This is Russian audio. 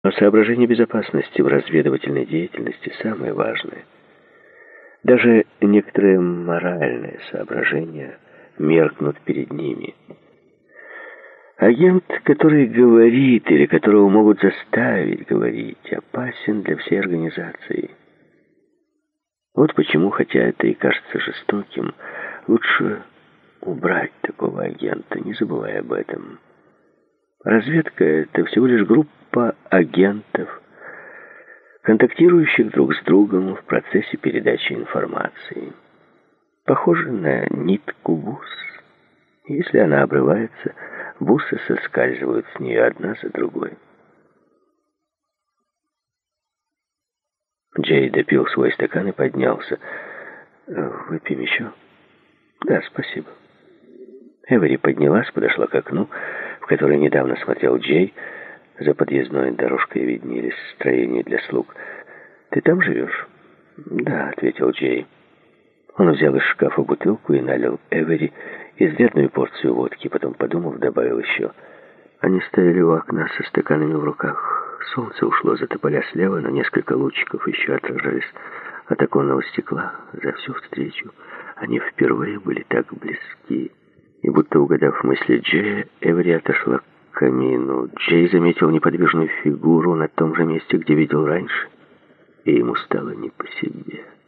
Но соображение безопасности в разведывательной деятельности самое важное. Даже некоторые моральные соображения меркнут перед ними. Агент, который говорит или которого могут заставить говорить, опасен для всей организации. Вот почему, хотя это и кажется жестоким, лучше убрать такого агента, не забывая об этом. Разведка — это всего лишь группа агентов, контактирующих друг с другом в процессе передачи информации. Похоже на нитку бус. Если она обрывается, бусы соскальзывают с нее одна за другой. Джей допил свой стакан и поднялся. «Выпьем еще?» «Да, спасибо». Эвери поднялась, подошла к окну, в которое недавно смотрел Джей. За подъездной дорожкой виднелись строения для слуг. «Ты там живешь?» «Да», — ответил Джей. Он взял из шкафа бутылку и налил Эвери изрядную порцию водки, потом, подумав, добавил еще. Они стояли у окна со стаканами в руках. Солнце ушло за тополя слева, но несколько лучиков еще отражались от оконного стекла. За всю встречу они впервые были так близки. И будто угадав мысли Джея, Эвери отошла к камину. Джей заметил неподвижную фигуру на том же месте, где видел раньше, и ему стало не по себе.